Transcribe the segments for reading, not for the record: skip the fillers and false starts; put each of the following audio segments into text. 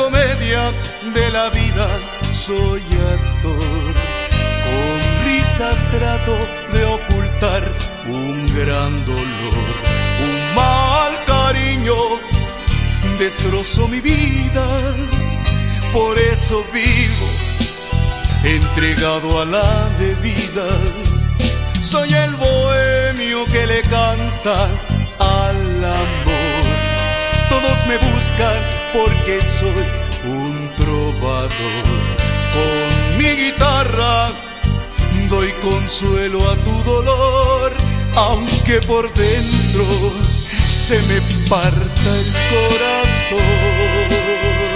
comedia de la vida soy actor. Con risas trato de ocultar un gran dolor. Un mal cariño destrozó mi vida. Por eso vivo entregado a la bebida. Soy el bohemio que le canta al amor. Todos me buscan porque soy un trovador. Con mi guitarra doy consuelo a tu dolor, aunque por dentro se me parta el corazón.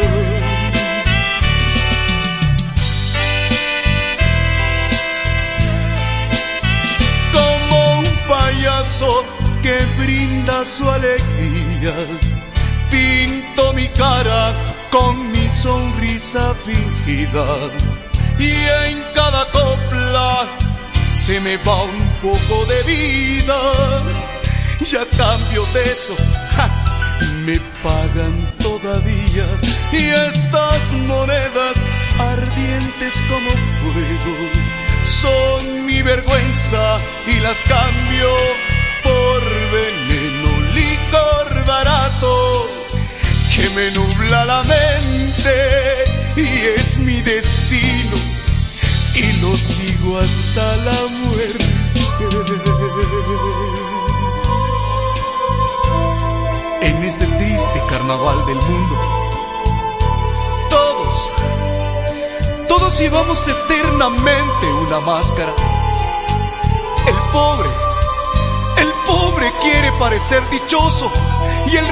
Como un payaso que brinda su alegría, pinto mi cara con mi sonrisa fingida, y en cada copla se me va un poco de vida. Y a cambio de eso, me pagan todavía. Y estas monedas ardientes como fuego son mi vergüenza, y las cambio por veneno, licor barato que me nubla la mente, y es mi destino y lo sigo hasta la muerte. En este triste carnaval del mundo, todos llevamos eternamente una máscara. El pobre quiere parecer dichoso, y el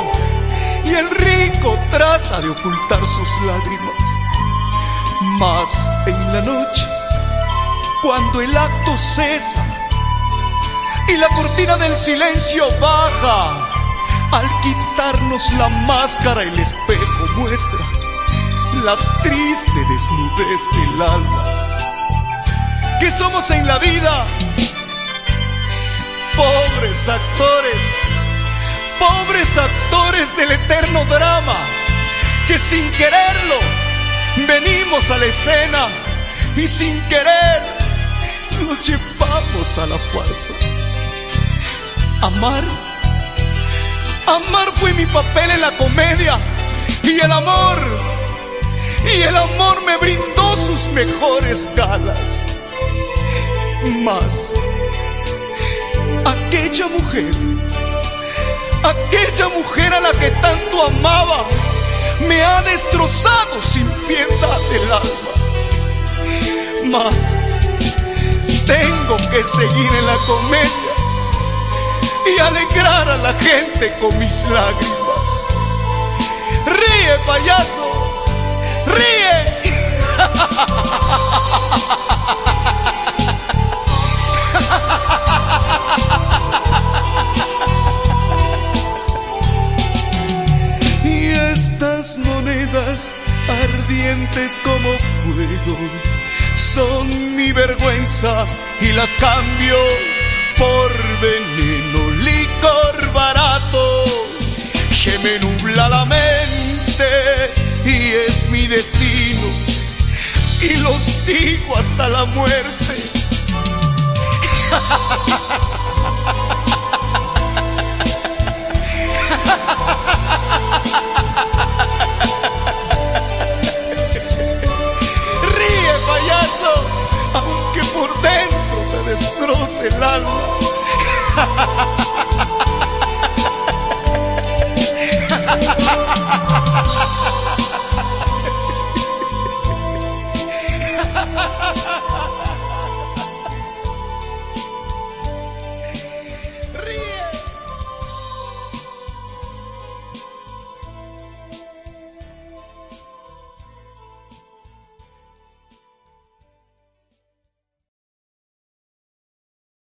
rico trata de ocultar sus lágrimas. Mas en la noche, cuando el acto cesa y la cortina del silencio baja, al quitarnos la máscara el espejo muestra la triste desnudez del alma que somos en la vida. Pobres actores del eterno drama, que sin quererlo venimos a la escena y sin querer lo llevamos a la farsa. Amar fue mi papel en la comedia, y el amor me brindó sus mejores galas. Mas aquella mujer a la que tanto amaba me ha destrozado sin piedad el alma. Mas tengo que seguir en la comedia y alegrar a la gente con mis lágrimas. ¡Ríe, payaso! ¡Ríe! Y estas monedas ardientes como fuego son mi vergüenza, y las cambio por veneno, licor barato que me nubla la mente, y es mi destino y los sigo hasta la muerte.